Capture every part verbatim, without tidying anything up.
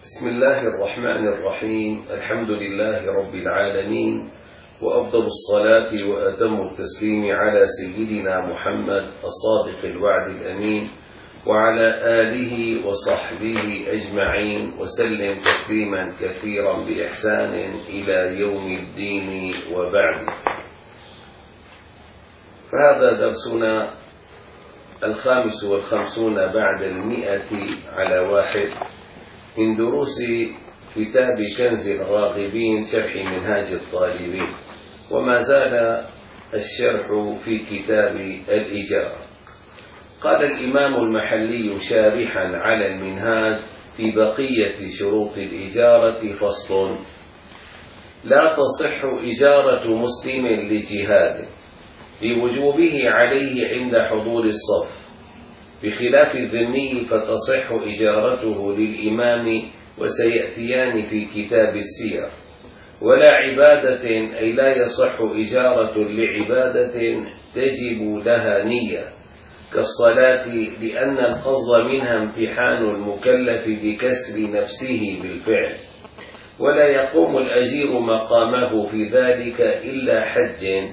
بسم الله الرحمن الرحيم. الحمد لله رب العالمين، وأفضل الصلاة وأتم التسليم على سيدنا محمد الصادق الوعد الأمين وعلى آله وصحبه أجمعين وسلم تسليما كثيرا بإحسان إلى يوم الدين، وبعد. فهذا درسنا الخامس والخمسون بعد المئة على واحد من دروس كتاب كنز الراغبين شرح منهاج الطالبين، وما زال الشرح في كتاب الإجارة. قال الإمام المحلي شارحا على المنهاج في بقية شروط الإجارة: فصل: لا تصح إجارة مسلم لجهاد لوجوبه عليه عند حضور الصف، بخلاف الذمي فتصح إجارته للإمام، وسيأتيان في كتاب السير. ولا عبادة، أي لا يصح إجارة لعبادة تجب لها نية كالصلاة، لأن القصد منها امتحان المكلف بكسر نفسه بالفعل، ولا يقوم الأجير مقامه في ذلك إلا حج،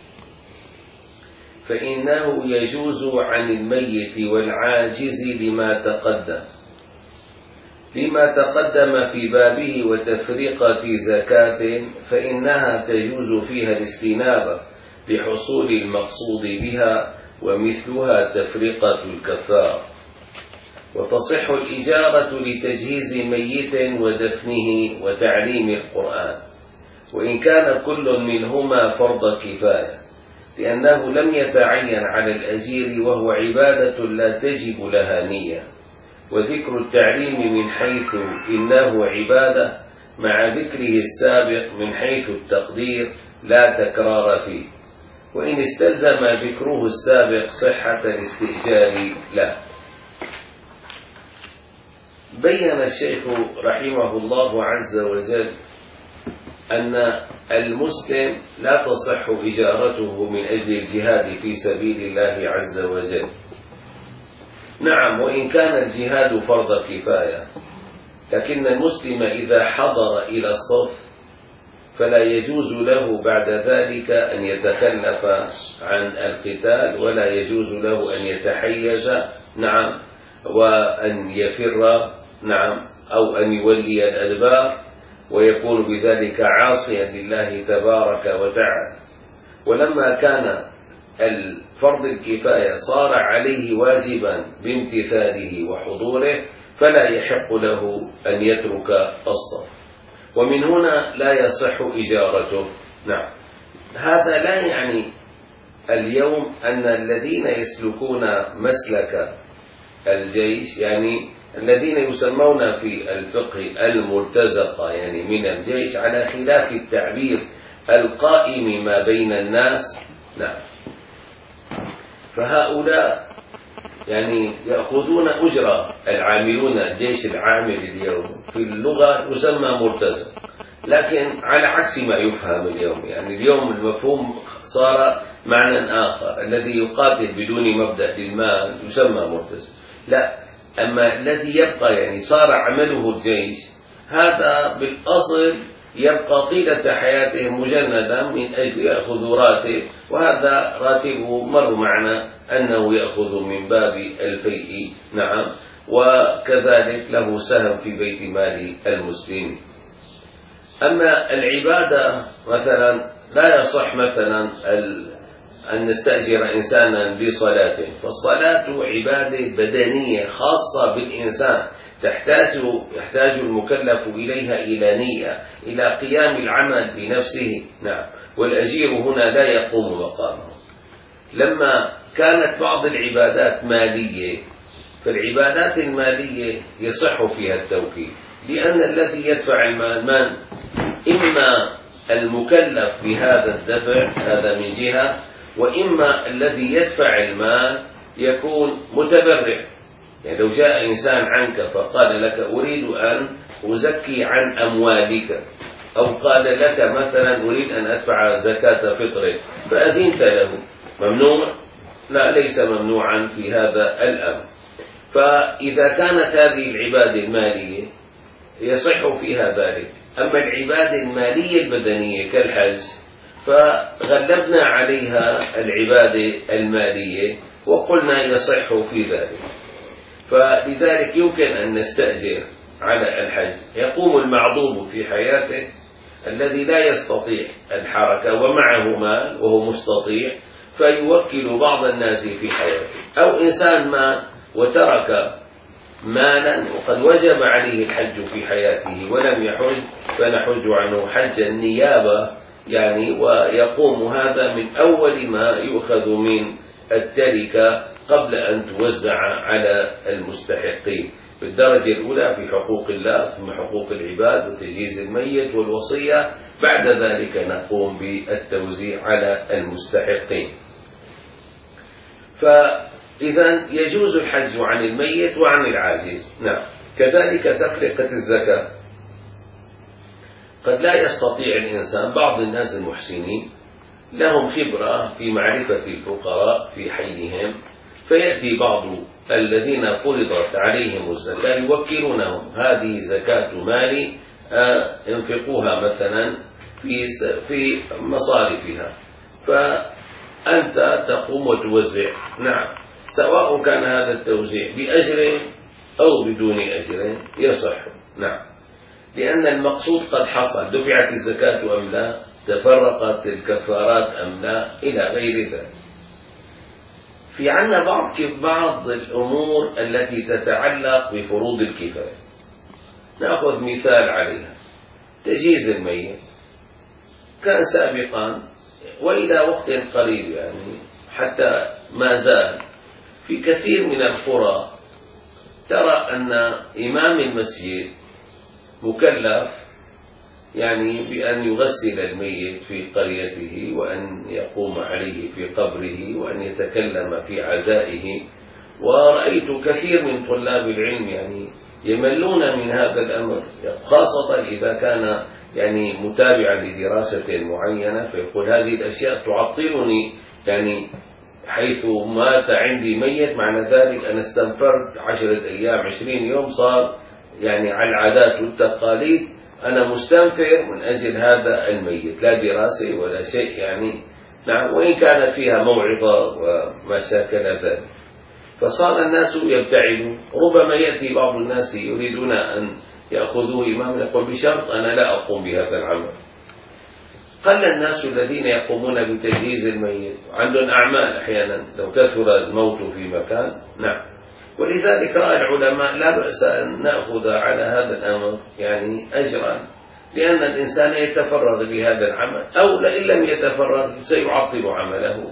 فإنه يجوز عن الميت والعاجز لما تقدم لما تقدم في بابه. وتفرقة زكاة فإنها تجوز فيها الاستنابة لحصول المقصود بها، ومثلها تفرقة الكفار. وتصح الإجارة لتجهيز ميت ودفنه وتعليم القرآن، وإن كان كل منهما فرض كفاية، لأنه لم يتعين على الأجير، وهو عبادة لا تجب لها نية. وذكر التعليم من حيث إنه عبادة مع ذكره السابق من حيث التقدير لا تكرار فيه، وإن استلزم ذكره السابق صحة الاستئجار لا. بين الشيخ رحمه الله عز وجل أن المسلم لا تصح إجارته من أجل الجهاد في سبيل الله عز وجل. نعم، وإن كان الجهاد فرض كفاية، لكن المسلم إذا حضر إلى الصف فلا يجوز له بعد ذلك أن يتخلف عن القتال، ولا يجوز له أن يتحيز، نعم، وأن يفر، نعم، أو أن يولي الأدبار، ويكون بذلك عاصيا لله تبارك وتعالى. ولما كان الفرض الكفاية صار عليه واجبا بامتثاله وحضوره، فلا يحق له أن يترك الصف، ومن هنا لا يصح إجارته. نعم، هذا لا يعني اليوم أن الذين يسلكون مسلك الجيش، يعني الذين يسمون في الفقه المرتزقة، يعني من الجيش، على خلاف التعبير القائم ما بين الناس. نعم، فهؤلاء يعني يأخذون أجرة. العاملون الجيش العامل اليوم في اللغة يسمى مرتزق، لكن على عكس ما يفهم اليوم. يعني اليوم المفهوم صار معنى آخر، الذي يقاتل بدون مبدأ للمال يسمى مرتزق. لا، أما الذي يبقى يعني صار عمله الجيش، هذا بالأصل يبقى طيلة حياته مجندا من أجل يأخذ راتب، وهذا راتبه مر معنا أنه يأخذ من باب الفيء، نعم، وكذلك له سهم في بيت مال المسلمين. أما العبادة مثلا لا يصح مثلا أن نستأجر إنسانا لصلاة، فالصلاة عبادة بدنية خاصة بالإنسان، تحتاج يحتاج المكلف إليها إلى نية، إلى قيام العمل بنفسه، نعم، والأجير هنا لا يقوم مقامه. لما كانت بعض العبادات مالية، فالعبادات المالية يصح فيها التوكيل، لأن الذي يدفع المال من؟ إما المكلف بهذا الدفع، هذا من جهة، وإما الذي يدفع المال يكون متبرع. يعني لو جاء إنسان عنك فقال لك أريد أن أزكي عن أموالك، أو قال لك مثلا أريد أن أدفع زكاة فطرك، فأذنت له، ممنوع؟ لا، ليس ممنوعا في هذا الأمر. فإذا كانت هذه العبادة المالية يصح فيها ذلك. أما العبادة المالية البدنية كالحج فغلبنا عليها العبادة المالية وقلنا يصح في ذلك. فلذلك يمكن أن نستأجر على الحج. يقوم المعذور في حياته الذي لا يستطيع الحركة ومعه مال وهو مستطيع فيوكل بعض الناس في حياته، أو إنسان مات وترك مالا وقد وجب عليه الحج في حياته ولم يحج فنحج عنه حج النيابة يعني، ويقوم هذا من أول ما يؤخذ من التركة قبل أن توزع على المستحقين بالدرجة الأولى في حقوق الله ثم حقوق العباد وتجهيز الميت والوصية، بعد ذلك نقوم بالتوزيع على المستحقين. فإذا يجوز الحج عن الميت وعن العاجز. نعم. كذلك تفرقة الزكاة. قد لا يستطيع الإنسان، بعض الناس المحسنين لهم خبرة في معرفة الفقراء في حيهم، فيأتي بعض الذين فرضت عليهم الزكاة يوكلونهم، هذه زكاة مالي انفقوها مثلا في في مصارفها، فأنت تقوم وتوزع. نعم، سواء كان هذا التوزيع بأجر أو بدون أجر يصح. نعم، لأن المقصود قد حصل، دفعت الزكاة أم لا، تفرقت الكفارات أم لا، إلى غير ذلك. في عنا بعض بعض الأمور التي تتعلق بفروض الكفاية، نأخذ مثال عليها. تجهيز الميت كان سابقا وإلى وقت قريب يعني حتى ما زال في كثير من القرى ترى أن إمام المسجد مكلف يعني بأن يغسل الميت في قريته وأن يقوم عليه في قبره وأن يتكلم في عزائه. ورأيت كثير من طلاب العلم يعني يملون من هذا الأمر، خاصة إذا كان يعني متابعا لدراسة معينة، فيقول هذه الأشياء تعطلني يعني، حيث مات عندي ميت معنى ذلك أنا استنفرت عشرة أيام عشرين يوم، صار يعني على العادات والتقاليد أنا مستنفر من أجل هذا الميت، لا دراسة ولا شيء يعني. نعم، وإن كانت فيها موعظة وما شاكل ذلك. فصار الناس يبتعدون. ربما يأتي بعض الناس يريدون أن يأخذوه إمام يقول بشرط أنا لا أقوم بهذا العمل. قل الناس الذين يقومون بتجهيز الميت، عندهم أعمال أحيانا لو كثر الموت في مكان. نعم، ولذلك رأى العلماء لا بأس أن نأخذ على هذا الأمر يعني أجرا، لأن الإنسان يتفرغ لهذا العمل، أو لئن لم يتفرغ سيعطل عمله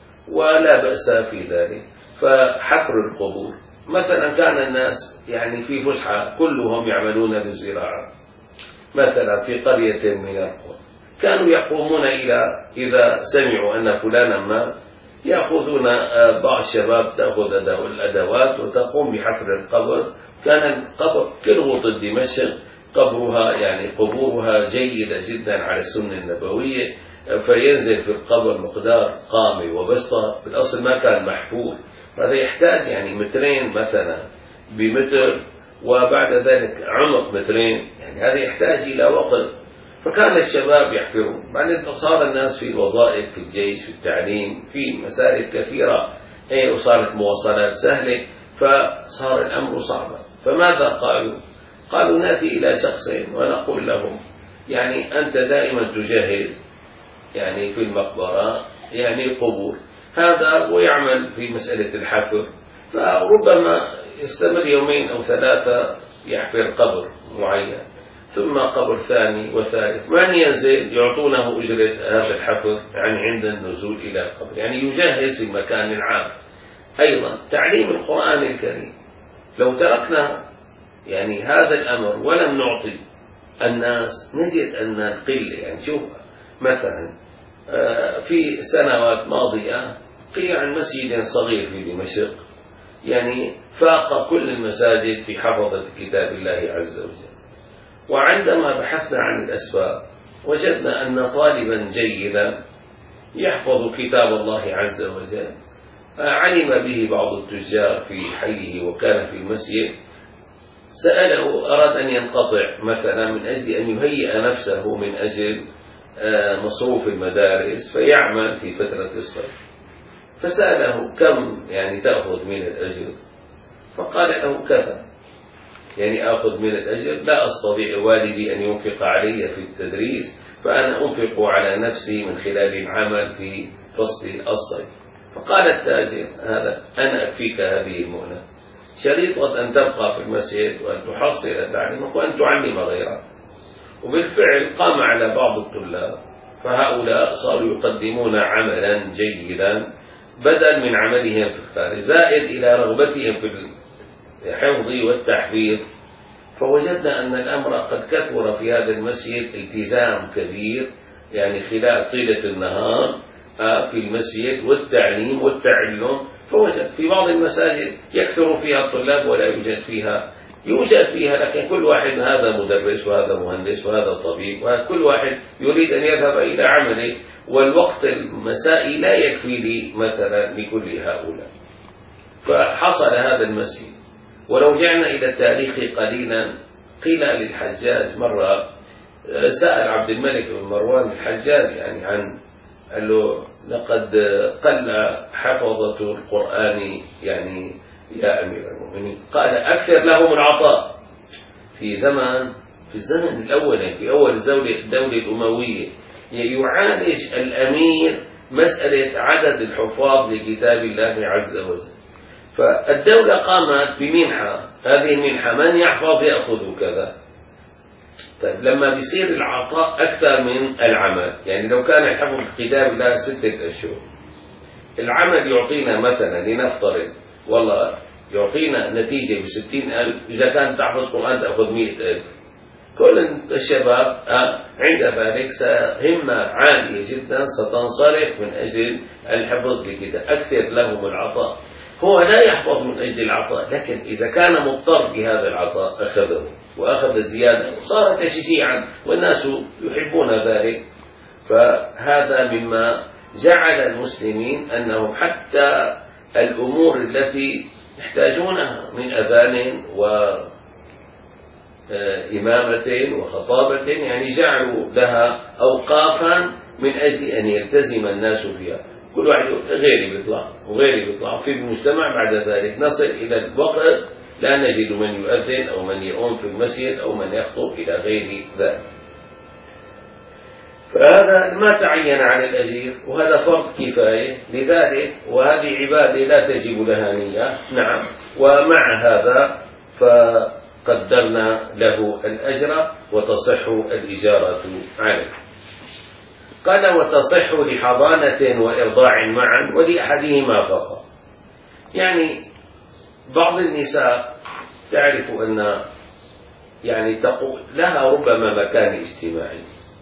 ولا بأس في ذلك. فحفر القبور مثلا، كان الناس يعني في فسحة كلهم يعملون بالزراعة مثلا في قرية من القرى، كانوا يقومون إلى إذا سمعوا أن فلانا ما يأخذون بعض الشباب تأخذ الأدوات وتقوم بحفر القبر. كان القبر كالغوط دمشق قبرها يعني قبورها جيدة جدا على السنة النبوية، فينزل في القبر مقدار قامة وبسطة، بالأصل ما كان محفور، هذا يحتاج يعني مترين مثلا بمتر، وبعد ذلك عمق مترين، يعني هذا يحتاج إلى وقت. فكان الشباب يحفرون، بعدين صار الناس في الوظائف، في الجيش، في التعليم، في مسائل كثيرة، وصارت مواصلات سهلة، فصار الأمر صعبا. فماذا قالوا؟ قالوا نأتي إلى شخصين ونقول لهم يعني أنت دائما تجهز يعني في المقبرة يعني قبور، هذا ويعمل في مسألة الحفر، فربما يستمر يومين أو ثلاثة يحفر قبر معين، ثم قبر ثاني وثالث، من ينزل يعطونه أجرة هذا الحفر يعني عند النزول إلى القبر، يعني يجهز في المكان العام. أيضا تعليم القرآن الكريم، لو تركنا يعني هذا الأمر ولم نعطي الناس نجد أن القلة يعني. شوف مثلا في سنوات ماضية قيل عن مسجد صغير في دمشق يعني فاق كل المساجد في حفظة كتاب الله عز وجل، وعندما بحثنا عن الأسباب وجدنا أن طالبا جيدا يحفظ كتاب الله عز وجل علم به بعض التجار في حيه وكان في المسجد، سأله أراد أن ينقطع مثلا من أجل أن يهيئ نفسه من أجل مصروف المدارس فيعمل في فترة الصيف، فسأله كم يعني تأخذ من الأجر؟ فقال له كذا، يعني أخذ من الأجر لا أستطيع والدي أن ينفق علي في التدريس، فأنا أنفق على نفسي من خلال العمل في فصل الصيف. فقال التاجر هذا أنا أكفيك هذه المؤنة، شريطة أن تبقى في المسجد وأن تحصل تعليمك وأن تعلم غيرك. وبالفعل قام على بعض الطلاب، فهؤلاء صاروا يقدمون عملا جيدا بدل من عملهم في الخارج، زائد إلى رغبتهم في الحفظ والتحفيظ. فوجدنا أن الأمر قد كثر في هذا المسجد التزام كبير، يعني خلال طيلة النهار في المسجد والتعليم والتعلم. فوجد في بعض المساجد يكثر فيها الطلاب ولا يوجد فيها يوجد فيها لكن كل واحد هذا مدرس وهذا مهندس وهذا طبيب، وكل واحد يريد أن يذهب إلى عمله، والوقت المسائي لا يكفي لي مثلا لكل هؤلاء. فحصل هذا المسجد. ولو جعنا إلى التاريخ قليلا، قيل للحجاج مرة سأل عبد الملك بن مروان الحجاج يعني عن قال له لقد قل حفظة القرآن يعني يا أمير المؤمنين، قال أكثر لهم العطاء. في زمن في الزمن الأول في أول الدولة الأموية يعالج الأمير مسألة عدد الحفاظ لكتاب الله عز وجل، فالدولة قامت بمنحة، هذه المنحة من يحفظ يأخذ كذا. طيب لما بيصير العطاء أكثر من العمل، يعني لو كان الحفظ كتاب الله ستة أشهر، العمل يعطينا مثلا لنفترض والله يعطينا نتيجة بستين ألف، إذا كان تحفظ قرآن تأخذ مئة ألف. كل الشباب عند ذلك همة عالية جدا ستنصرف من أجل الحفظ لكده، أكثر لهم العطاء. هو لا يحفظ من أجل العطاء، لكن إذا كان مضطر بهذا العطاء أخذه وأخذ الزيادة وصار تشجيعا والناس يحبون ذلك. فهذا مما جعل المسلمين أنهم حتى الأمور التي يحتاجونها من أذان وإمامة وخطابة يعني جعلوا لها أوقافا من أجل أن يلتزم الناس بها. كل واحد غيري بيطلع وغيري بيطلع في المجتمع، بعد ذلك نصل إلى الوقت لا نجد من يؤذن أو من يقوم في المسجد أو من يخطب إلى غير ذلك. فهذا ما تعين على الأجير، وهذا فرض كفاية لذلك، وهذه عبادة لا تجب لها نية. نعم، ومع هذا فقدرنا له الأجر وتصح الإجارة عليه. قال وتصح لحضانة وإرضاع معا ولأحدهما فقط. يعني بعض النساء تعرف أن يعني تقول لها ربما مكان اجتماعي،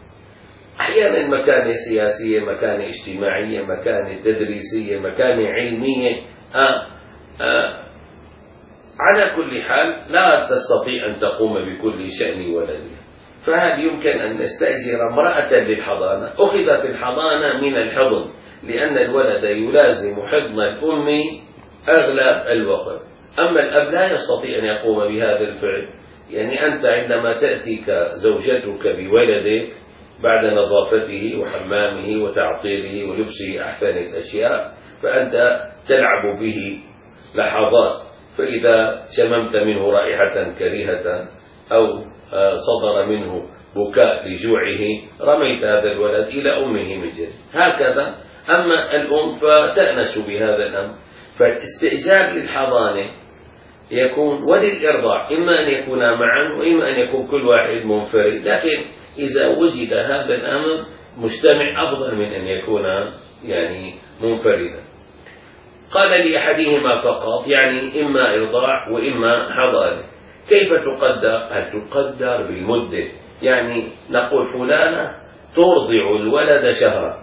أحيانا مكانة سياسية، مكانة اجتماعية، مكانة تدريسية، مكانة علمية. آه آه على كل حال لا تستطيع أن تقوم بكل شأن ولدها. فهل يمكن أن نستأجر امرأة للحضانة؟ أخذت الحضانة من الحضن، لأن الولد يلازم حضن الأم أغلب الوقت، أما الأب لا يستطيع أن يقوم بهذا الفعل. يعني أنت عندما تأتيك زوجتك بولدك بعد نظافته وحمامه وتعطيره ولبسه أحسن الأشياء، فأنت تلعب به لحظات، فإذا شممت منه رائحة كريهة أو صدر منه بكاء لجوعه رميت هذا الولد إلى أمه من جديد. هكذا. أما الأم فتأنس بهذا الأمر. فالاستئجار للحضانة يكون وللإرضاع، إما أن يكونا معا وإما أن يكون كل واحد منفرد، لكن إذا وجد هذا الأمر مجتمع أفضل من أن يكون يعني منفردا. قال لأحدهما فقط، يعني إما إرضاع وإما حضانة. كيف تقدر؟ هل تقدر بالمدة؟ يعني نقول فلانة ترضع الولد شهرا.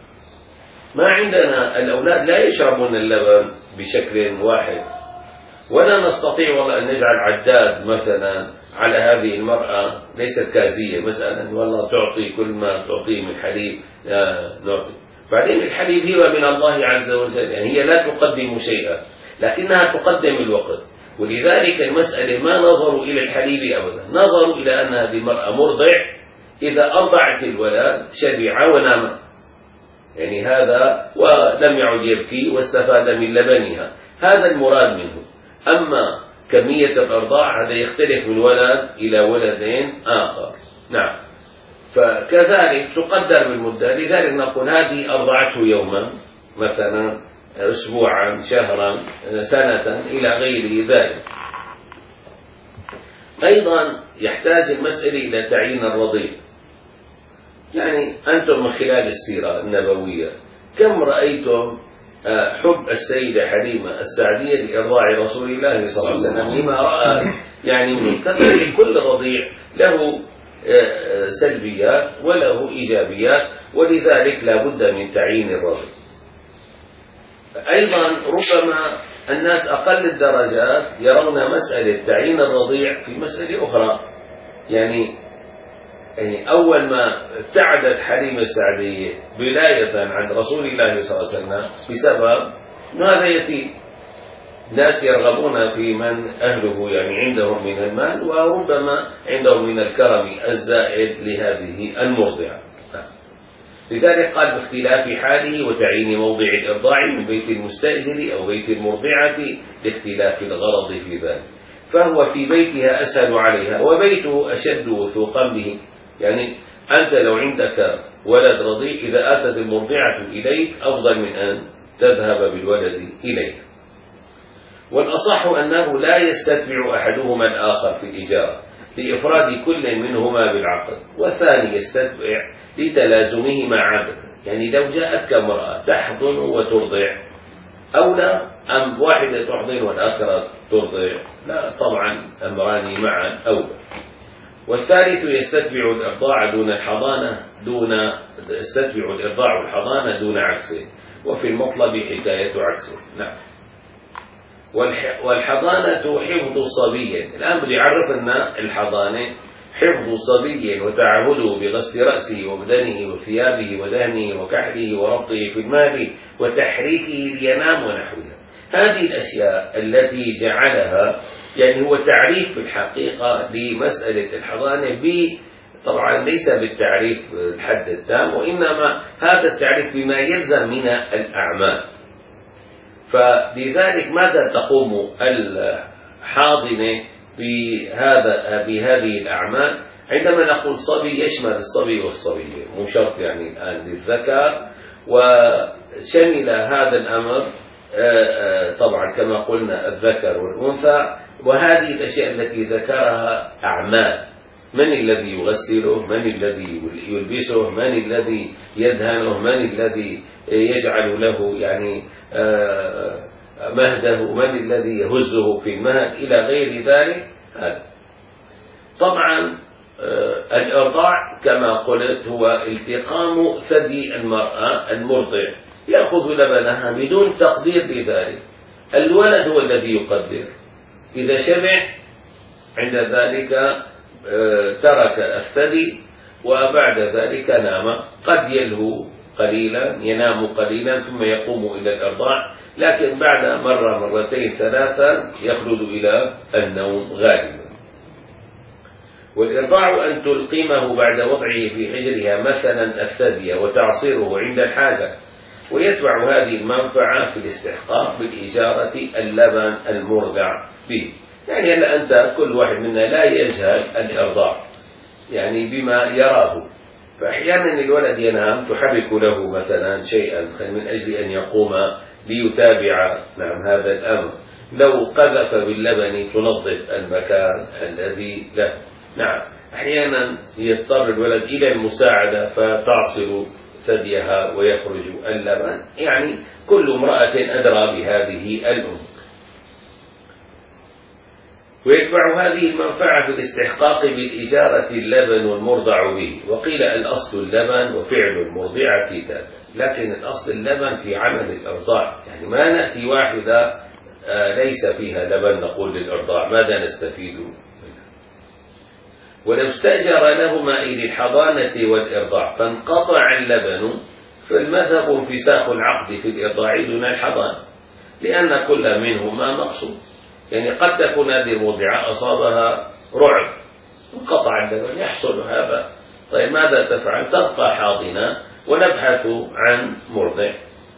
ما عندنا الأولاد لا يشربون اللبن بشكل واحد، ولا نستطيع والله أن نجعل عداد مثلا على هذه المرأة ليست كازية مثلا، والله تعطي كل ما تعطيه من حليب نعطي. بعدين الحليب هو من الله عز وجل، يعني هي لا تقدم شيئا لكنها تقدم الوقت. ولذلك المسألة ما نظروا إلى الحليب أبدا، نظروا إلى أن هذه المرأة مرضع، إذا أرضعت الولد شبع ونام، يعني هذا ولم يعد يبكي واستفاد من لبنها، هذا المراد منه. أما كمية الأرضاع هذا يختلف من ولد إلى ولدين آخر. نعم. فكذلك تقدر بالمدة، لذلك نقول هذه أرضعته يوما مثلا، أسبوعا، شهرا، سنة، إلى غير ذلك. أيضا يحتاج المسألة إلى تعيين الرضيع. يعني أنتم من خلال السيرة النبوية كم رأيتم حب السيدة حليمة السعدية لإرضاع رسول الله صلى الله عليه وسلم، لما رأى يعني من كذلك كل رضيع له سلبيات وله إيجابيات، ولذلك لا بد من تعيين الرضيع. أيضا ربما الناس أقل الدرجات يرون مسألة تعيين الرضيع في مسألة أخرى. يعني يعني أول ما ابتعدت حليمة السعدية ولاية عن رسول الله صلى الله عليه وسلم بسبب هذا يتيم، ناس يرغبون في من أهله يعني عندهم من المال، وربما عندهم من الكرم الزائد لهذه المرضعة. لذلك قال باختلاف حاله وتعيين موضع الإرضاع من بيت المستأجر أو بيت المرضعة لاختلاف الغرض في ذلك، فهو في بيتها أسهل عليها وبيته أشد وثوقا به. يعني أنت لو عندك ولد رضيع إذا أتت المرضعة إليك أفضل من أن تذهب بالولد إليك. والأصح أنه لا يستتبع أحدهما الآخر في الإجارة لإفراد كل منهما بالعقد، والثاني يستتبع لتلازمهما عادة. يعني لو جاءتك امرأة تحضن وترضع أولى أم واحدة تحضن والآخرة ترضع؟ لا طبعا أمران معا أولى. والثالث يستتبع الإرضاع دون الحضانة دون يستتبع الإرضاع الحضانة دون عكسه، وفي المطلب حكاية عكسه. نعم. والحضانة حفظ صبي، الآن بدي يعرف لنا الحضانة حفظ صبي وتعهده بغسل رأسه وبدنه وثيابه ودهنه وكحله وربطه في المال وتحريكه لينام ونحوها. هذه الأشياء التي جعلها يعني هو تعريف في الحقيقة لمسألة الحضانة، طبعا ليس بالتعريف الحد التام، وإنما هذا التعريف بما يلزم من الأعمال. فلذلك ماذا تقوم الحاضنة بهذا بهذه الأعمال؟ عندما نقول صبي يشمل الصبي والصبية، مو شرط يعني الآن للذكر، وشمل هذا الأمر طبعا كما قلنا الذكر والأنثى. وهذه الأشياء التي ذكرها أعمال، من الذي يغسله، من الذي يلبسه، من الذي يدهنه، من الذي يجعل له يعني مهده، من الذي يهزه في المهد إلى غير ذلك. هذا طبعا الإرضاع كما قلت هو التقام ثدي المرأة المرضع، يأخذ لبنها بدون تقدير لذلك. الولد هو الذي يقدر، إذا شبع عند ذلك ترك الثدي وبعد ذلك نام، قد يلهو قليلا ينام قليلا ثم يقوم إلى الإرضاع، لكن بعد مرة مرتين ثلاثة يخلد إلى النوم غالبا. والإرضاع أن تلقمه بعد وضعه في حجرها مثلا الثدي وتعصيره عند الحاجة، ويتبع هذه المنفعة في الاستحقاق بالإجارة اللبن المرضع به. يعني هلا أنت كل واحد منا لا يجهل الإرضاع يعني بما يراه، فأحيانا الولد ينام تحرك له مثلا شيئا من أجل أن يقوم ليتابع نعم هذا الأمر، لو قذف باللبن تنظف المكان الذي له. نعم أحيانا يضطر الولد إلى المساعدة فتعصر ثديها ويخرج اللبن، يعني كل امرأة أدرى بهذه الأمور. ويتبع هذه المنفعة في الاستحقاق بالإجارة اللبن المرضع به. وقيل الأصل اللبن وفعل المرضعة ذاك، لكن الأصل اللبن في عمل الإرضاع، يعني ما نأتي واحدة ليس فيها لبن نقول للإرضاع ماذا نستفيد منه؟ ولو استأجر لهما إلى الحضانة والإرضاع فانقطع اللبن فالمذهب انفساخ العقد في الإرضاع دون الحضانة، لأن كل منهما مقصود. يعني قد تكون هذه المرضعة أصابها رعب انقطع اللبن يحصل هذا. طيب ماذا تفعل؟ تبقى حاضنة ونبحث عن مرضع.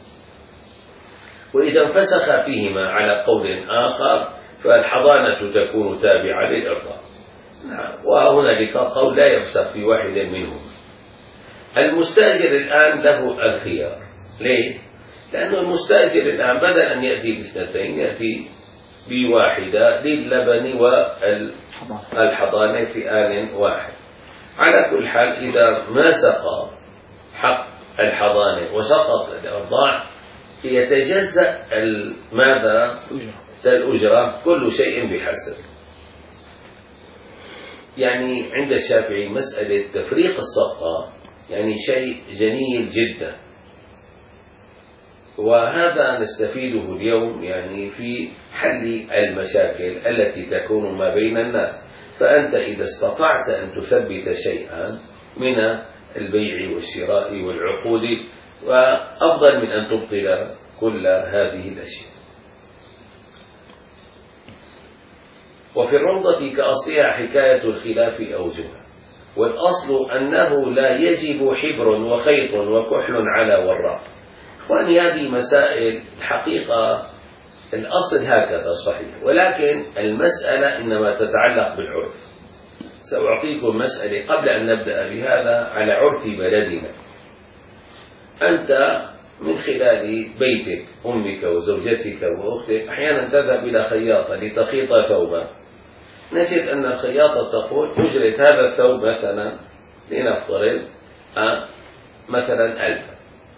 وإذا انفسخ فيهما على قول آخر فالحضانة تكون تابعة للإرضاع. وهنالك قول لا يفسخ في واحد منهم. المستأجر الآن له الخيار. ليه؟ لأنه المستأجر الآن بدل أن يأتي باثنتين يأتي بواحدة للبن والحضانة في آن واحد. على كل حال إذا ما سقى حق الحضانة وسقط الإرضاع يتجزأ ماذا؟ الأجرة كل شيء بحسب. يعني عند الشافعي مسألة تفريق الصفقة يعني شيء جميل جدا، وهذا نستفيده اليوم يعني في حل المشاكل التي تكون ما بين الناس. فأنت إذا استطعت أن تثبت شيئا من البيع والشراء والعقود وأفضل من أن تبطل كل هذه الأشياء. وفي الروضة كأصلها حكاية الخلاف أوجه، والأصل أنه لا يجب حبر وخيط وكحل على وراق. إخواني هذه مسائل الحقيقة الأصل هكذا صحيح، ولكن المسألة إنما تتعلق بالعرف. سأعطيكم مسألة قبل أن نبدأ بهذا على عرف بلدنا. أنت من خلال بيتك أمك وزوجتك وأختك أحيانا تذهب إلى خياطة لتخيط ثوبا، نجد أن الخياطة تقول أجرة هذا الثوب مثلا لنفترض أه مثلا ألف،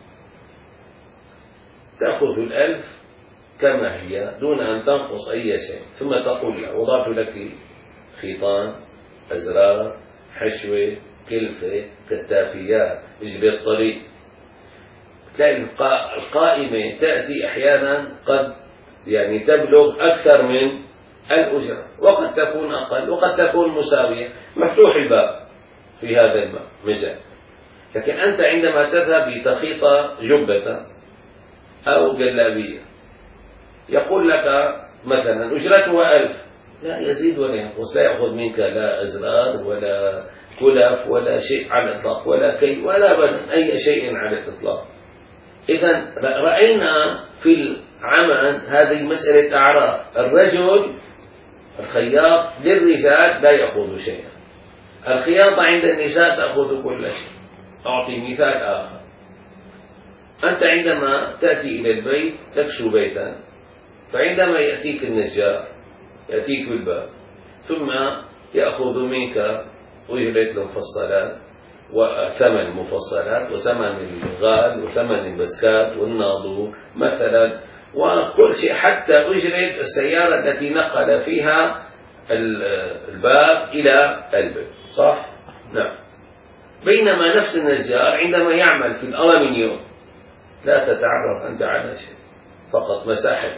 تأخذ الألف كما هي دون أن تنقص أي شيء، ثم تقول له وضعت لك خيطان أزرار حشوة كلفة كتافيات اجرة طريق. تلاقي القائمة تأتي أحيانا قد يعني تبلغ أكثر من الأجرة، وقد تكون أقل وقد تكون مساوية، مفتوح الباب في هذا المجال. لكن أنت عندما تذهب لتخيط جبة أو جلابية يقول لك مثلا أجرتها ألف، لا يزيد ولا ينقص، لا يأخذ منك لا أزرار ولا كلف ولا شيء على الإطلاق ولا كي ولا بدن أي شيء على الإطلاق. إذا رأينا في العمل هذه مسألة أعراف. الرجل الخياط للرجال لا يأخذ شيئا، الخياطة عند النساء تأخذ كل شيء. أعطي مثال آخر. أنت عندما تأتي إلى البيت تكسو بيتا، فعندما يأتيك النجار يأتيك بالباب ثم يأخذ منك أجرة المفصلات وثمن المفصلات وثمن الغال وثمن البسكات والناظور مثلا وكل شيء، حتى أجرة السيارة التي نقل فيها الباب إلى البيت، صح؟ نعم. بينما نفس النجار عندما يعمل في الألمنيوم لا تتعرف أنت على شيء، فقط مساحة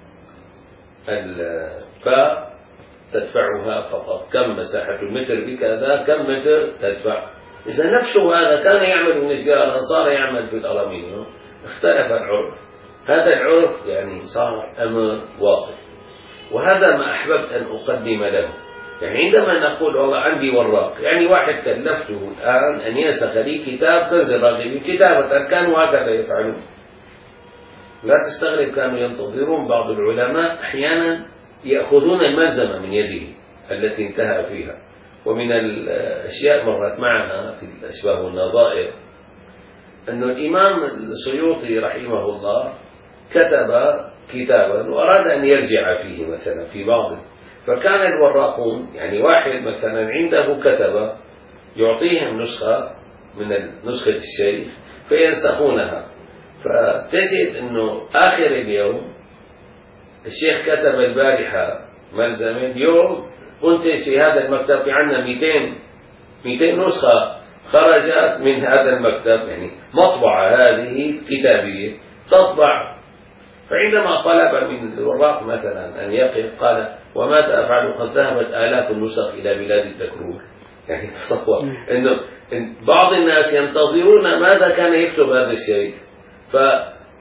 الباب تدفعها فقط، كم مساحة المتر بكذا كم متر تدفع. إذا نفسه هذا كان يعمل النجار صار يعمل في الألمنيوم، اختلف العرف. هذا العرف يعني صار أمر واضح، وهذا ما أحببت أن أقدم له. يعني عندما نقول والله عندي وراق، يعني واحد كلفته الآن أن ينسخ لي كتاب كنز الراغبين كتابة، كانوا هكذا يفعلون. لا تستغرب، كانوا ينتظرون بعض العلماء أحيانا يأخذون الملزمة من يده التي انتهى فيها. ومن الأشياء مرت معنا في الأشباه والنظائر أن الإمام السيوطي رحمه الله كتب كتابا وأراد أن يرجع فيه مثلا في بعض، فكان الوراقون يعني واحد مثلا عنده كتب يعطيهم نسخة من نسخة الشيخ فينسخونها، فتجد أنه آخر اليوم الشيخ كتب البارحة ملزمة، اليوم أنتج في هذا المكتب في عندنا مئتين نسخة خرجت من هذا المكتب، يعني مطبعة هذه كتابية تطبع. فعندما طلب من الوراق مثلا أن يقف قال وماذا أفعل قد ذهبت آلاف النسخ إلى بلاد التكرور. يعني تصور أنه بعض الناس ينتظرون ماذا كان يكتب هذا الشيء،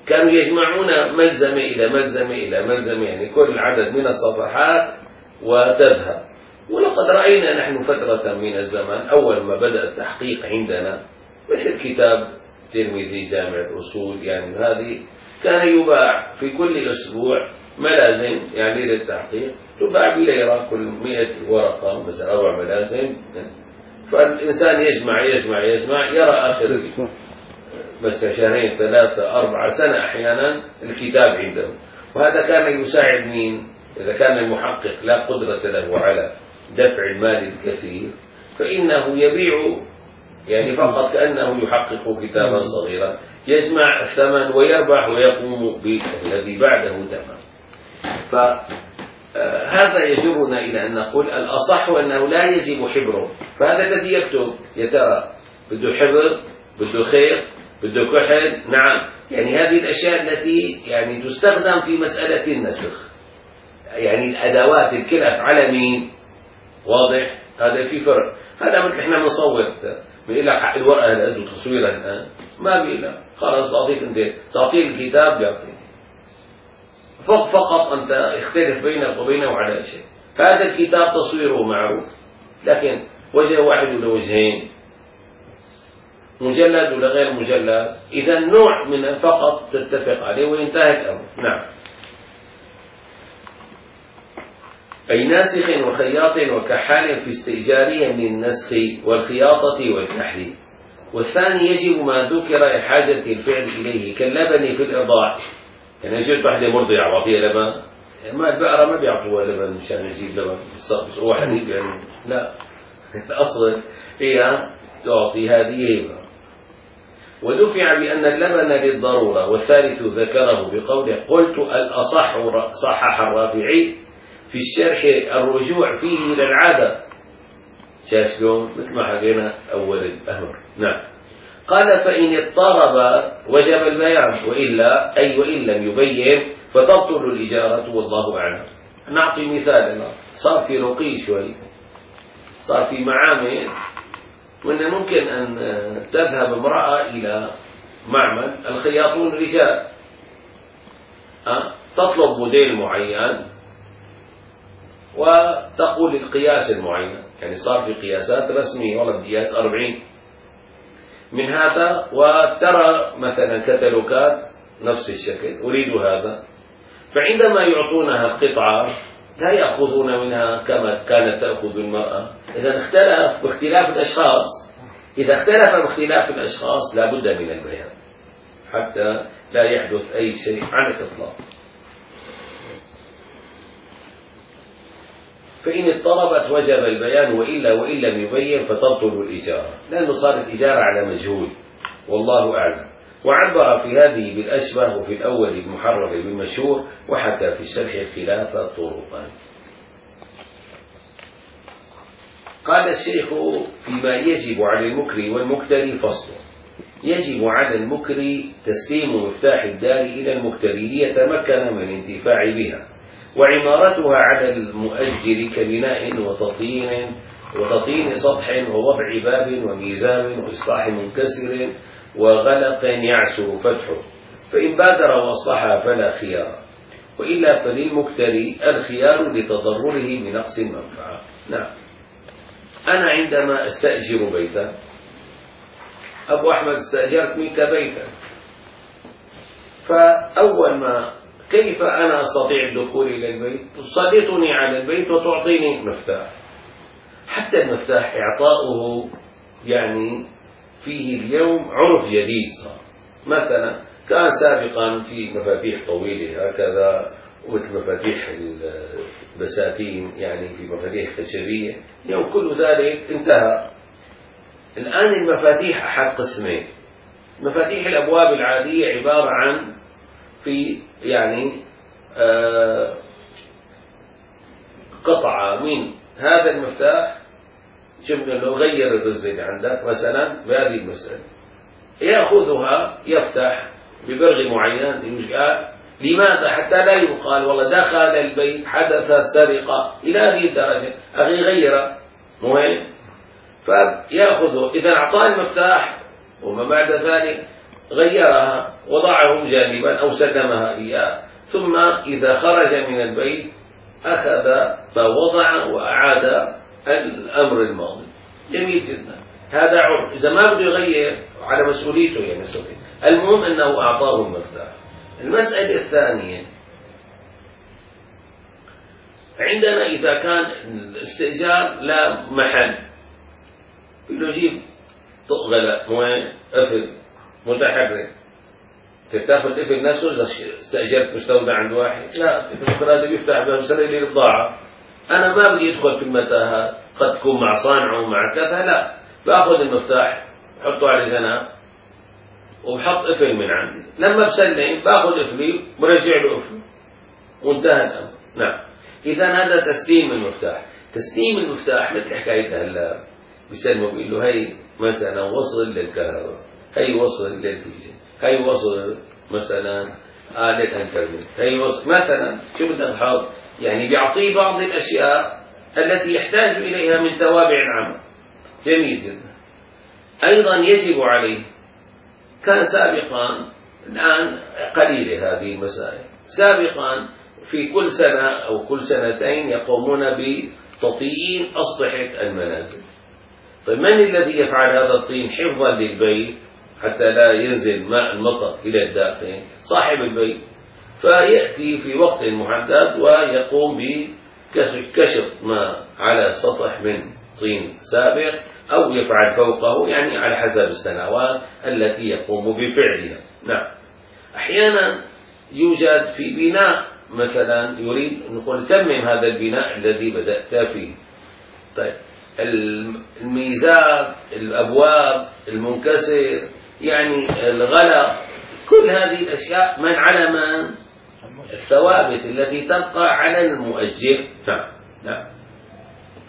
كانوا يجمعون ملزمة إلى ملزمة إلى ملزمة، يعني كل عدد من الصفحات وتذهب. ولقد رأينا نحن فترة من الزمن أول ما بدأ التحقيق عندنا مثل كتاب ترمذي جامع الأصول، يعني هذه كان يباع في كل أسبوع ملازم يعني للتحقيق، تباع بليرة كل مئة ورقة مثلا أربع ملازم، فالإنسان يجمع يجمع يجمع يرى آخر بس شهرين ثلاثة أربعة سنة أحيانا الكتاب عنده. وهذا كان يساعد مين؟ إذا كان المحقق لا قدرة له على دفع المال الكثير فإنه يبيع يعني فقط كأنه يحقق كتابا صغيرا، يجمع الثمن ويربح ويقوم بالذي بعده تمام. فهذا يجرنا إلى أن نقول الأصح أنه لا يجب حبره. فهذا الذي يكتب يا ترى بده حبر، بده خيط، بده كحل، نعم، يعني هذه الأشياء التي يعني تستخدم في مسألة النسخ، يعني الأدوات الكلف على مين؟ واضح؟ هذا في فرق. هذا مثل احنا بنصور بيقول لك حق الورقة هالقد وتصويرها الآن، ما بيقول لك خلاص بعطيك أنت تعطيه الكتاب بيعطيك فقط فقط أنت اختلف بينك وبينه على شيء. هذا الكتاب تصويره معروف، لكن وجه واحد ولا وجهين، مجلد ولا غير مجلد، إذا نوع من فقط تتفق عليه وينتهي الأمر. نعم. أي ناسخ وخياط وكحال في استئجارهم للنسخ والخياطة والكحل. والثاني يجب ما ذكر حاجة الفعل إليه كاللبن في الإرضاع، يعني جبت واحدة مرضعة أعطيها لبن، ما البقرة ما بيعطوها لبن مشان يجيب لبن بس هو حليب يعني، لا، الأصل هي تعطي هذه هبة. ودفع بأن اللبن للضرورة. والثالث ذكره بقوله قلت الأصح صحح الرافعي في الشرح الرجوع فيه إلى العادة. شاف شلون؟ مثل ما حكينا أول الأمر. نعم. قال فإن اضطرب وجب البيان، وإلا أي وإن لم يبين فتبطل الإجارة والله أعلم. نعطي مثال، صار في رقي شوي، صار في معامل، وأن ممكن أن تذهب امرأة إلى معمل الخياطون رجال، أه؟ تطلب موديل معين وتقول القياس المعين، يعني صار في قياسات رسمية، والله قياس أربعين من هذا، وترى مثلا كتالوجات نفس الشكل أريد هذا، فعندما يعطونها القطعة لا يأخذون منها كما كانت تأخذ المرأة. إذا اختلف باختلاف الأشخاص، إذا اختلف باختلاف الأشخاص لا بد من البيان حتى لا يحدث أي شيء عن الإطلاق. فإن اضطربت وجب البيان، وإلا وإن لم يبين فتبطل الإجارة، لأنه صارت الإجارة على مجهول والله أعلم. وعبر في هذه بالأشبه وفي الأول المحرر بالمشهور، وحتى في الشرح الخلاف طرقا. قال الشيخ فيما يجب على المكري والمكتري فصل. يجب على المكري تسليم مفتاح الدار إلى المكتري ليتمكن من الانتفاع بها، وعمارتها على المؤجر كبناء وتطين وتطين سطح ووضع باب وميزان وإصلاح منكسر وغلق يعسر فتحه، فإن بادر وأصلحها فلا خيار، وإلا فللمكتري الخيار لتضرره بنقص المنفعة. نعم. أنا عندما أستأجر بيتا، أبو أحمد استأجرت منك بيتا، فأول ما كيف أنا أستطيع الدخول إلى البيت؟ تسلطني على البيت وتعطيني مفتاح. حتى المفتاح إعطاؤه يعني فيه اليوم عرف جديد صار. مثلا كان سابقا في مفاتيح طويلة هكذا ومثل مفاتيح البساتين، يعني في مفاتيح خشبية، اليوم كل ذلك انتهى. الآن المفاتيح أحد قسمين. مفاتيح الأبواب العادية عبارة عن في يعني آه قطعة من هذا المفتاح، شفنا لو غير الرز اللي عندك مثلا بهذه المسألة، يأخذها يفتح ببرغ معين يجعل. لماذا؟ حتى لا يقال والله دخل البيت حدثت سرقة إلى هذه الدرجة، أخي غيره مهم. فيأخذه، إذا أعطاه المفتاح وما بعد ذلك غيرها وضعه جانبا أو سلمها إياه، ثم إذا خرج من البيت أخذ ما وضع وأعاد الأمر الماضي. جميل جدا، هذا عرف. إذا ما بده يغير على مسؤوليته يعني مسؤوليته. المهم أنه أعطاه المفتاح. المسألة الثانية، عندنا إذا كان الاستئجار لا محل، بده يجيب غلاء مويه قفل متحرك، تاخذ القفل نفسه إذا استأجرت مستودع عند واحد، لا القفل هذا بيفتح بسرق لي البضاعة، أنا ما بدي أدخل في المتاهات، قد تكون مع صانعه ومع كذا، لا باخذ المفتاح بحطه على جنب وبحط قفل من عندي، لما بسلم باخذ قفلي برجع له قفله وانتهى الأمر. نعم، إذا هذا تسليم المفتاح. تسليم المفتاح مثل حكاية هلا بيسلموا بيقول له هي مثلا وصل للكهرباء، هي وصل للفيزا، هي وصل مثلا آلة الانترنت، هي وصل مثلا شو بدك تحط، يعني بيعطيه بعض الأشياء التي يحتاج إليها من توابع العمل. جميل جدا. أيضا يجب عليه، كان سابقا، الآن قليلة هذه المسائل، سابقا في كل سنة أو كل سنتين يقومون بتطيين أسطح المنازل. طيب من الذي يفعل هذا الطين حفظا للبيت حتى لا ينزل ماء المطر إلى الداخل؟ صاحب البيت، فيأتي في وقت محدد ويقوم بكشط ما على السطح من طين سابق أو يفعل فوقه، يعني على حسب السنوات التي يقوم بفعلها. نعم، أحيانا يوجد في بناء مثلا يريد نقول تمم هذا البناء الذي بدأت فيه. طيب الميزاب، الأبواب، المنكسر، يعني الغلق، كل هذه الأشياء من على من؟ الثوابت التي تبقى على المؤجر. نعم نعم. ف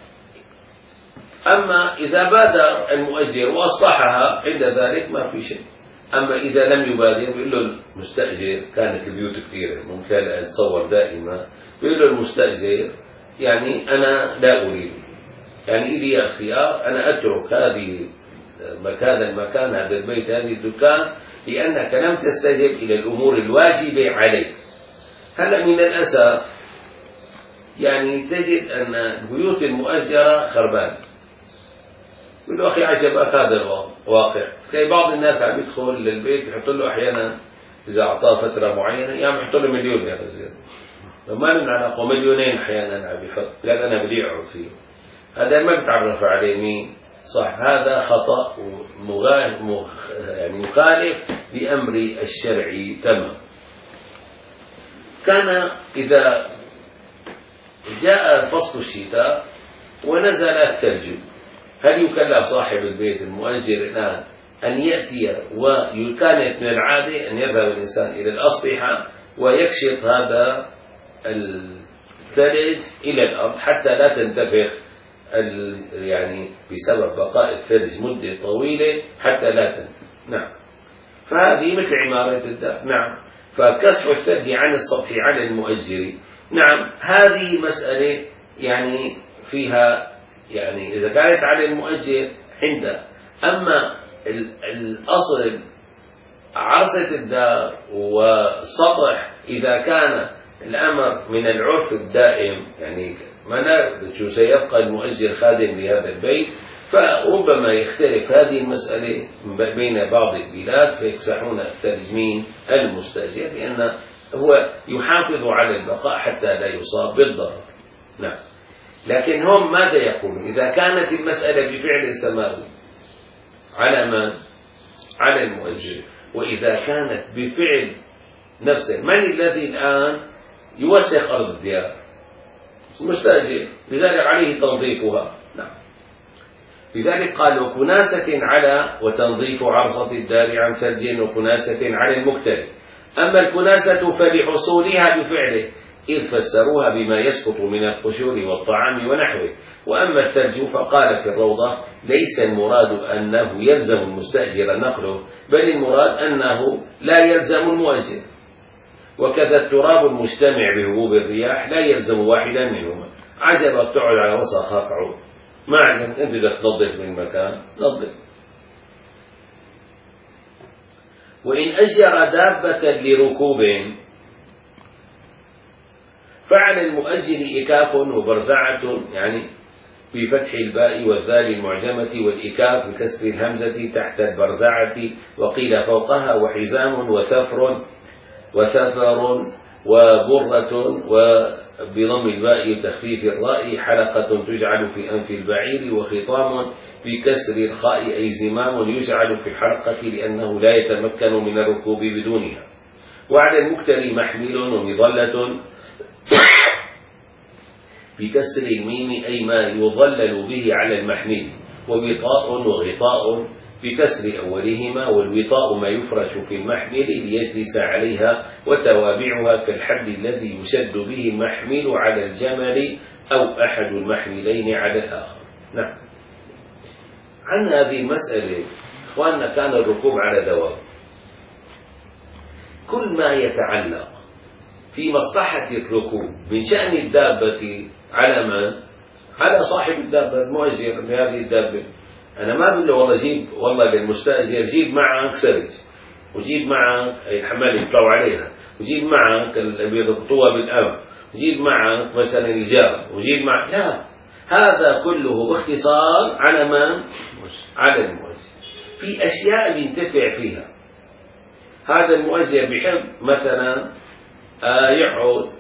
أما إذا بادر المؤجر وأصلحها عند ذلك ما في شيء. أما إذا لم يبادر بيقول له المستأجر، كانت البيوت كثيرة ممكن أتصور دائما، بيقول له المستأجر يعني أنا لا أريد، يعني إلي الخيار أنا أترك هذه مكان المكان هذا البيت هذه الدكان لأنك لم تستجب إلى الأمور الواجبة عليك. هلا من الأسف يعني تجد أن البيوت المؤجرة خربانة، يقول له أخي عجبك هذا الواقع. تلاقي بعض الناس عم يدخل للبيت يحط له أحيانا إذا أعطاه فترة معينة يا عم يحط له مليون يا غزير، ما لنا علاقة، مليونين أحيانا عم يحط، لأن أنا بدي أقعد فيه. هذا ما بتعرف عليه مين صح، هذا خطأ ومخ يعني مخالف بأمر الشرعي تمام. كان إذا جاء فصل الشتاء ونزل الثلج، هل يكلف صاحب البيت المؤجر الآن أن يأتي، وكانت من العادة أن يذهب الإنسان إلى الأسطحة ويكشف هذا الثلج إلى الأرض حتى لا تنتفخ، يعني بسبب بقاء الثلج مدة طويلة حتى لا تنتفخ. نعم، فهذه مثل عمارة الدار. نعم، فكسر الثلج عن السطح على المؤجر، نعم هذه مسألة يعني فيها، يعني إذا كانت على المؤجر عنده. أما الأصل عرسة الدار والسطح إذا كان الأمر من العرف الدائم، يعني ما شو سيبقى المؤجر خادم لهذا البيت، فربما يختلف هذه المسألة بين بعض البلاد فيكسحون الثلج من المستأجر، لأن هو يحافظ على البقاء حتى لا يصاب بالضرر. نعم، لكن هم ماذا يقولون؟ إذا كانت المسألة بفعل السماوي على من؟ على المؤجر. وإذا كانت بفعل نفسه، من الذي الآن يوسخ أرض الديار؟ المستأجر، لذلك عليه تنظيفها. نعم، لذلك قال وكناسة على وتنظيف عرصة الدار عن ثلج وكناسة على المكترث. أما الكناسة فلحصولها بفعله، إذ فسروها بما يسقط من القشور والطعام ونحوه. وأما الثلج فقال في الروضة ليس المراد أنه يلزم المستأجر نقله، بل المراد أنه لا يلزم المؤجر. وكذا التراب المجتمع بهبوب الرياح لا يلزم واحدا منهما. عجبك تقعد على وسخ اقعد، ما عجبك أنت بدك تنظف من مكان نظف. وإن أجر دابة لركوب فعلى المؤجر إكاف وبرذعة، يعني بفتح الباء والذال المعجمة، والإكاف بكسر الهمزة تحت البرذعة، وقيل فوقها، وحزام وثفر وثفر وبرة، وبضم الباء وتخفيف الراء، حلقة تجعل في أنف البعير، وخطام بكسر الخاء أي زمام يجعل في الحلقة لأنه لا يتمكن من الركوب بدونها. وعلى المكتل محمل ومظلة بكسر الميم أي ما يظلل به على المحمل، ووطاء وغطاء بكسر أولهما، والوطاء ما يفرش في المحمل ليجلس عليها، وتوابعها كالحبل الذي يشد به المحمل على الجمل أو أحد المحملين على الآخر. نعم. عن هذه المسألة إخواننا كان الركوب على دوام. كل ما يتعلق في مصلحة الركوب من شأن الدابة على من؟ على صاحب الدابة، المؤجر لهذه الدابة. أنا ما بقول له والله جيب والله للمستأجر جيب معك سرج، وجيب معك الحمال يطلعوا عليها، وجيب معك اللي بيربطوها بالأنف، وجيب معك مثلا الجار، وجيب معك، لا، هذا كله باختصار على من؟ على المؤجر. في أشياء بينتفع فيها. هذا المؤجر بيحب مثلا آه يقعد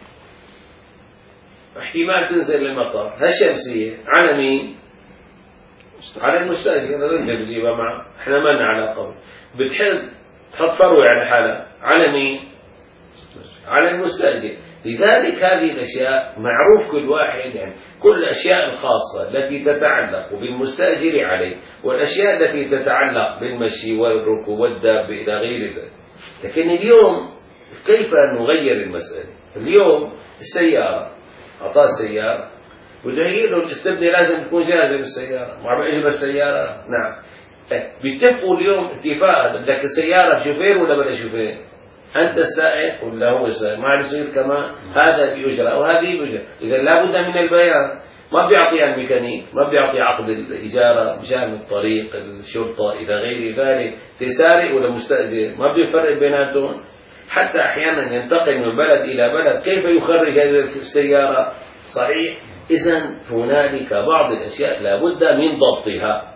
احتمال تنزل المطر هالشمسية على مين؟ على المستأجر. انت بتجيبها معه، احنا ما لنا علاقة. بتحب تحط فروة على حالها على مين؟ على المستأجر. لذلك هذه الأشياء معروف كل واحد، يعني كل الأشياء الخاصة التي تتعلق بالمستأجر عليه، والأشياء التي تتعلق بالمشي والركوب والدابة إلى غير ذلك. لكن اليوم كيف نغير المسألة؟ اليوم السيارة أعطاه السيارة وده هي له الاستبناء لازم تكون جاهزة بالسيارة، مع بأجر السيارة. نعم. بيتفقوا اليوم اتفاقا، بدك السيارة شوفير ولا بلا شوفير؟ أنت السائق ولا هو السائق؟ ما يصير كمان هذا بأجرة وهذه بأجرة. إذا لابد من البيان. ما بيعطي الميكانيك، ما بيعطي عقد الإجارة مشان الطريق، الشرطة إلى غير ذلك، تسارق ولا مستأجر، ما بيفرق بيناتهم. حتى أحيانا ينتقل من بلد إلى بلد، كيف يخرج هذه السيارة؟ صحيح. إذن هنالك بعض الأشياء لا بد من ضبطها.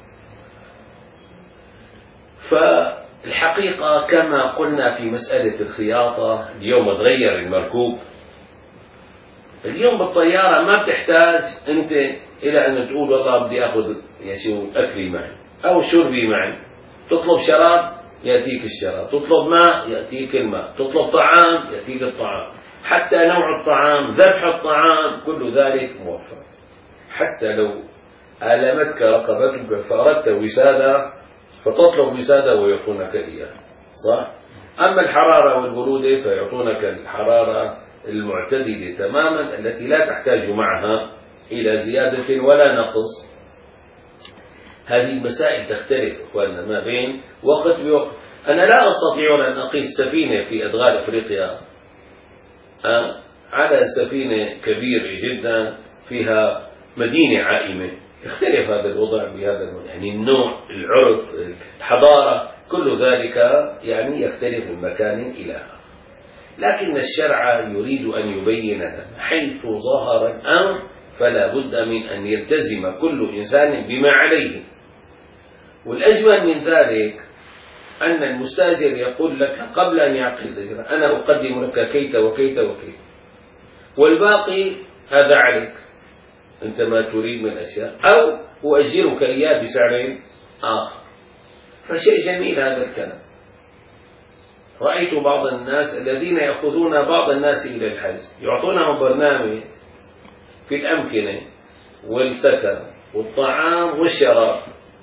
فالحقيقة كما قلنا في مسألة الخياطة، اليوم تغير المركوب. اليوم بالطيارة ما بتحتاج أنت إلى أن تقول والله بدي أخذ يشو أكلي معي أو شربي معي. تطلب شراب يأتيك الشراب، تطلب ماء يأتيك الماء، تطلب طعام يأتيك الطعام، حتى نوع الطعام، ذبح الطعام، كل ذلك موفر. حتى لو آلمتك رقبتك فأردت وسادة فتطلب وسادة ويعطونك إياها، صح؟ أما الحرارة والبرودة فيعطونك الحرارة المعتدلة تماما التي لا تحتاج معها إلى زيادة ولا نقص. هذه المسائل تختلف إخواننا ما بين وقت بوقت. أنا لا أستطيع أن أقيس سفينة في أدغال أفريقيا أه؟ على سفينة كبيرة جدا فيها مدينة عائمة. يختلف هذا الوضع بهذا الوضع، يعني النوع، العرف، الحضارة، كل ذلك يعني يختلف من مكان إلى آخر. لكن الشرع يريد أن يبين لنا حيث ظهر الأمر فلا بد من أن يلتزم كل إنسان بما عليه. والأجمل من ذلك أن المستأجر يقول لك قبل أن يعقد الأجرة أنا أقدم لك كيت وكيت وكيت، والباقي هذا عليك أنت ما تريد من الأشياء، أو أؤجرك إياه بسعر آخر. فشيء جميل هذا الكلام. رأيت بعض الناس الذين يأخذون بعض الناس إلى الحج يعطونهم برنامج في الأمكنة والسكن والطعام والشراب،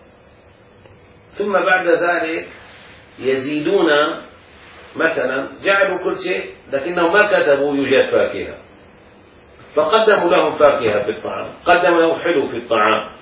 ثم بعد ذلك يزيدون مثلا جعلوا كل شيء لكنهم ما كتبوا يوجد فاكهة، فقدموا لهم فاكهة في الطعام، قدموا لهم حلو في الطعام.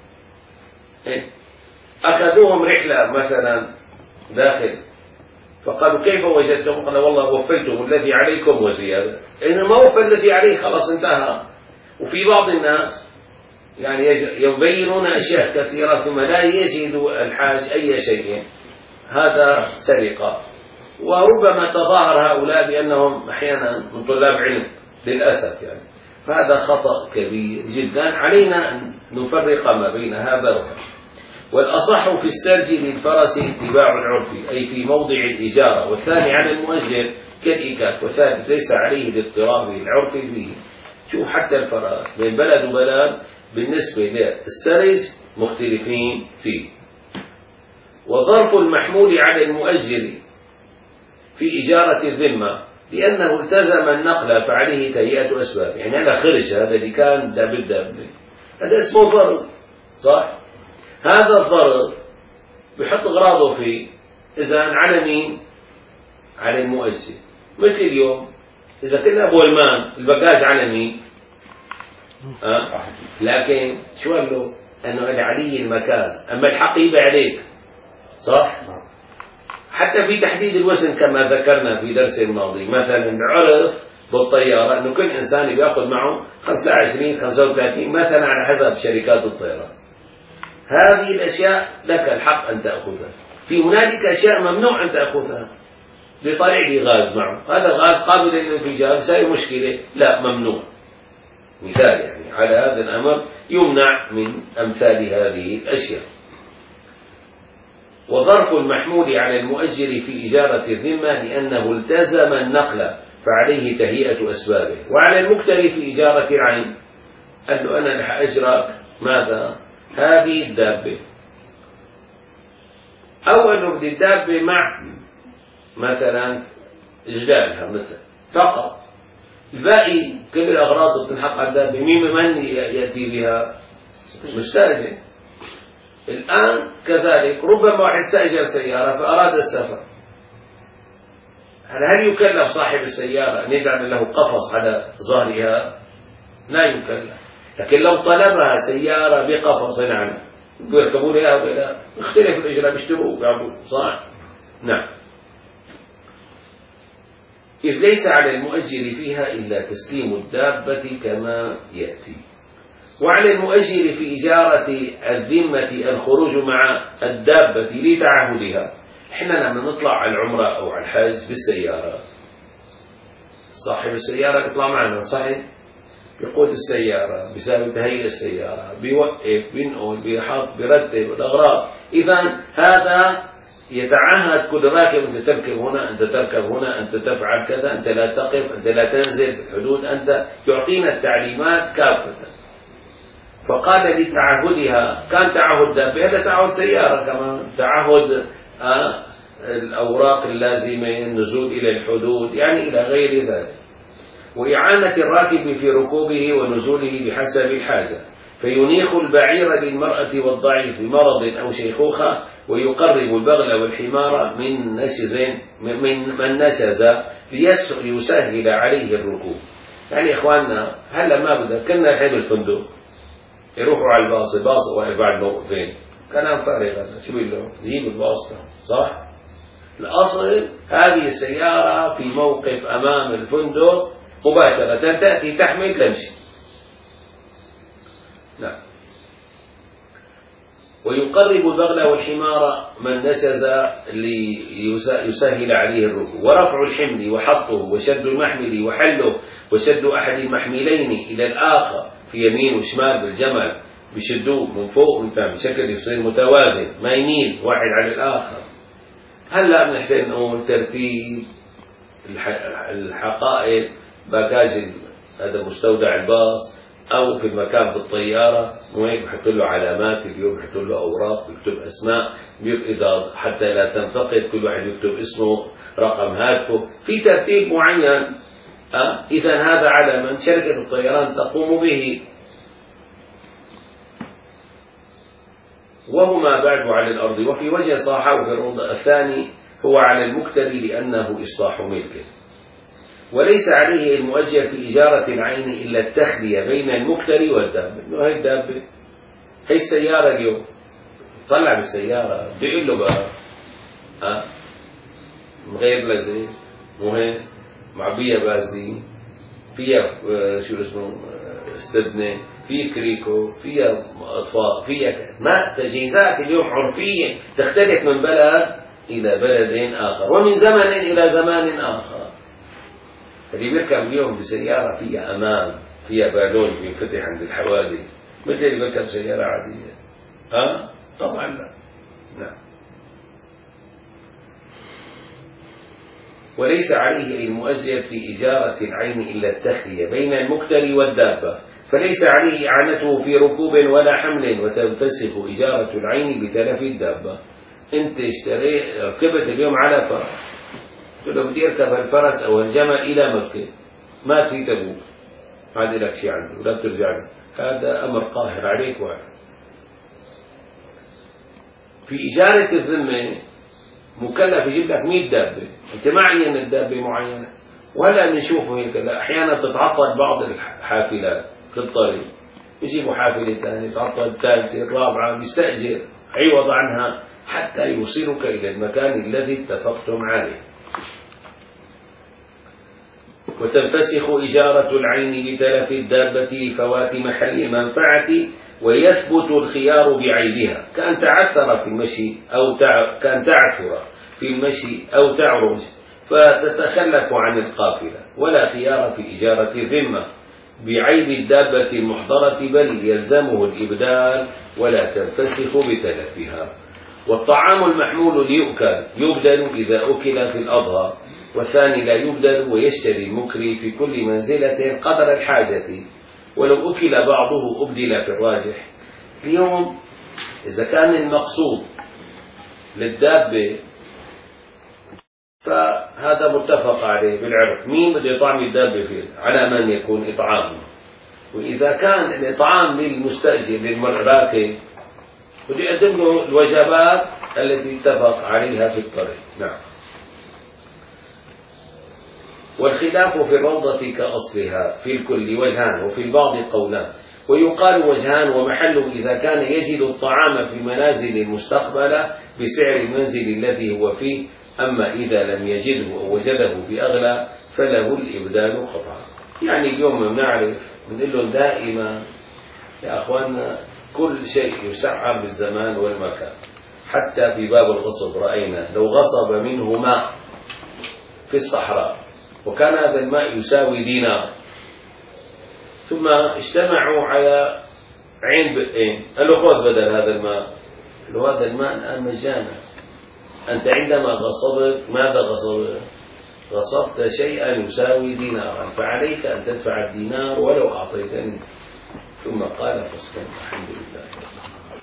أخذوهم رحلة مثلا داخل فقالوا كيف وجدتم؟ قال والله وفيتم الذي عليكم وزيادة. إنما وفى الذي عليه خلاص انتهى. وفي بعض الناس يعني يبينون أشياء كثيرة ثم لا يجد الحاج أي شيء. هذا سرقة. وربما تظاهر هؤلاء بأنهم أحيانا من طلاب علم للأسف يعني، فهذا خطأ كبير جدا. علينا أن نفرق ما بين هذا وهذا. والأصح في السرج للفرس اتباع العرف، أي في موضع الإجارة، والثاني على المؤجر كالإيكاف، والثالث ليس عليه الاضطراب العرف فيه. شوف حتى الفرس بين بلد وبلد بالنسبة للسرج مختلفين فيه. وظرف المحمول على المؤجر في إجارة الذمة لأنه التزم النقل فعليه تهيئة أسباب. يعني هذا خرج، هذا اللي كان داب الداب هذا اسمه ضرب، صح؟ هذا الضرب بحط أغراضه فيه، إذا على مين؟ على المؤجر. مثل اليوم إذا كنا أبو المان البقاج على مين؟ أه؟ لكن شو قال له؟ أنه علي المكاز، أما الحقيبة عليك، صح؟ حتى في تحديد الوزن كما ذكرنا في درس الماضي، مثلا عرف بالطيارة أنه كل إنسان بيأخذ معه خمسة وعشرين خمسة وثلاثين مثلا على حسب شركات الطيران. هذه الأشياء لك الحق أن تأخذها. في هنالك أشياء ممنوع أن تأخذها. لطالع لي غاز معه، هذا غاز قابل للانفجار، ساي مشكلة، لا ممنوع. مثال يعني على هذا الأمر يمنع من أمثال هذه الأشياء. وظرف المحمول على المؤجر في إجارة الذمة لأنه التزم النقل فعليه تهيئة أسبابه. وعلى المكتري في إجارة العين قال له أنا رح أجرى ماذا؟ هذه الدابة، أو أنه بدي الدابة مع مثلا إجلالها مثلا فقط، الباقي كل الأغراض بتنحط على الدابة، مين من يأتي بها؟ مستأجر. الآن كذلك ربما واحد استأجر سيارة فأراد السفر، هل يكلف صاحب السيارة أن يجعل له قفص على ظهرها؟ لا يكلف. لكن لو طلبها سيارة بقفص عنه بيركبوا لها ولا يختلف الإجراء، بيشتروا ويعبوا، صح؟ نعم. إذ ليس على المؤجر فيها إلا تسليم الدابة كما يأتي. وعلى المؤجر في إجارة الذمة الخروج مع الدابة لتعهدها. إحنا لما نطلع على العمرة أو على الحج بالسيارة، صاحب السيارة يطلع معنا، صحيح؟ بيقود السيارة، بيساوي تهيئ السيارة، بيوقف، بينقل، بيحط، بيرتب الأغراض. إذا هذا يتعهد كل راكب: أنت تركب هنا، أنت تركب هنا، أنت تفعل كذا، أنت لا تقف، أنت لا تنزل بالحدود، أنت يعطينا التعليمات كافة. فقال لتعهدها، كان تعهد دابة، هذا تعهد سيارة كمان، تعهد آه الأوراق اللازمة، النزول إلى الحدود، يعني إلى غير ذلك. وإعانة الراكب في ركوبه ونزوله بحسب الحاجة، فينيخ البعير للمرأة والضعيف مرض أو شيخوخة، ويقرب البغل والحمار من نشز من من نشز ليسهل عليه الركوب. يعني إخواننا هلا ما بدك كنا الحين بالفندق يروحوا على الباص، الباص واقف بعد موقفين، كلام فارغ هذا، شو بيقول له؟ جيب الباص، صح؟ الأصل هذه السيارة في موقف أمام الفندق مباشرة، تأتي تحمل تمشي. نعم. ويقرب البغل والحمار من نشز ليسهل عليه الركوب. ورفع الحمل وحطه وشد المحمل وحله وشد أحد المحملين إلى الآخر في يمين وشمال بالجمل، بشدوه من فوق ومن تحت بشكل يصير متوازن، ما يميل واحد على الآخر. هلا بنحسن نقول ترتيب الحقائب، باجاج هذا مستودع الباص أو في المكان في الطيارة، وهيك بحط له علامات، اليوم بحط له أوراق، بيكتب أسماء، إذا حتى لا تنفقد كل واحد يكتب اسمه، رقم هاتفه، في ترتيب معين. أه؟ إذا هذا على من شركة الطيران تقوم به. وهما بعد على الأرض. وفي وجه صاحب في الروضة الثاني هو على المكتري لأنه إصلاح ملكه. وليس عليه المؤجر في إجارة العين إلا التخلية بين المكتري والدابة. إنه هي الدابة، هي السيارة اليوم، طلع بالسيارة بيقول له بقى ها غير لزق، مهم معبية بازين، فيها شو اسمه استدنة، في كريكو، فيها اطفاء، فيها ما تجهيزات اليوم عرفية تختلف من بلد إلى بلد آخر، ومن زمن إلى زمان آخر. اللي بيركب اليوم بسيارة فيها أمان، فيها بالون بينفتح عند الحوادث، مثل اللي بيركب سيارة عادية. ها؟ طبعا لا. نعم. وليس عليه المؤجر في إجارة العين إلا التخلية بين المكتل والدابة، فليس عليه إعانته في ركوب ولا حمل، وتنفسخ إجارة العين بتلف الدابة. أنت اشتريت ركبت اليوم على فرس، قلت له بدي أركب الفرس أو الجمل إلى مكة، مات في تبوك، ما عاد لك شيء عنده ولا بترجع له، هذا أمر قاهر عليك وعليك. في إجارة الذمة مكلف يجيب لك مئة دابة، أنت ما عين الدابة معينة ولا بنشوفه هيك، لا أحيانا تتعطل بعض الحافلات في الطريق، يجيبوا حافلة ثانية تعطل الثالثة الرابعة، بيستأجر عوض عنها حتى يوصلك إلى المكان الذي اتفقتم عليه. وتنفسخ إجارة العين بتلف الدابة لفوات محل المنفعة، ويثبت الخيار بعيبها، كأن تعثر في المشي أو تع... كأن تعثر في المشي أو تعرج فتتخلف عن القافلة، ولا خيار في إجارة الذمة بعيب الدابة المحضرة، بل يلزمه الإبدال ولا تنفسخ بتلفها. والطعام المحمول ليؤكل يبدل إذا أكل في الأضحى، والثاني لا يبدل، ويشتري المكري في كل منزلة قدر الحاجة، ولو أكل بعضه أبدل في الراجح. اليوم إذا كان المقصود للدابة فهذا متفق عليه بالعرف، مين بده يطعم الدابة فيه على من يكون إطعامه، وإذا كان الإطعام للمستأجر للمراكب بده يقدم له الوجبات التي اتفق عليها في الطريق. نعم. والخلاف في الروضة كأصلها في الكل وجهان، وفي البعض قولان، ويقال وجهان ومحله إذا كان يجد الطعام في المنازل المستقبلة بسعر المنزل الذي هو فيه، أما إذا لم يجده أو وجده بأغلى فله الإبدال قطعا. يعني اليوم بنعرف بنقول له دائما يا أخواننا كل شيء يسعر بالزمان والمكان، حتى في باب الغصب رأينا لو غصب منه ماء في الصحراء وكان هذا الماء يساوي دينار، ثم اجتمعوا على عين بئين، قال له خذ بدل هذا الماء، قال له هذا الماء الآن مجانا، أنت عندما غصبت ماذا غصبت؟ غصبت شيئا يساوي دينارا، فعليك أن تدفع الدينار ولو أعطيتني. ثم قال فاصبر الحمد لله.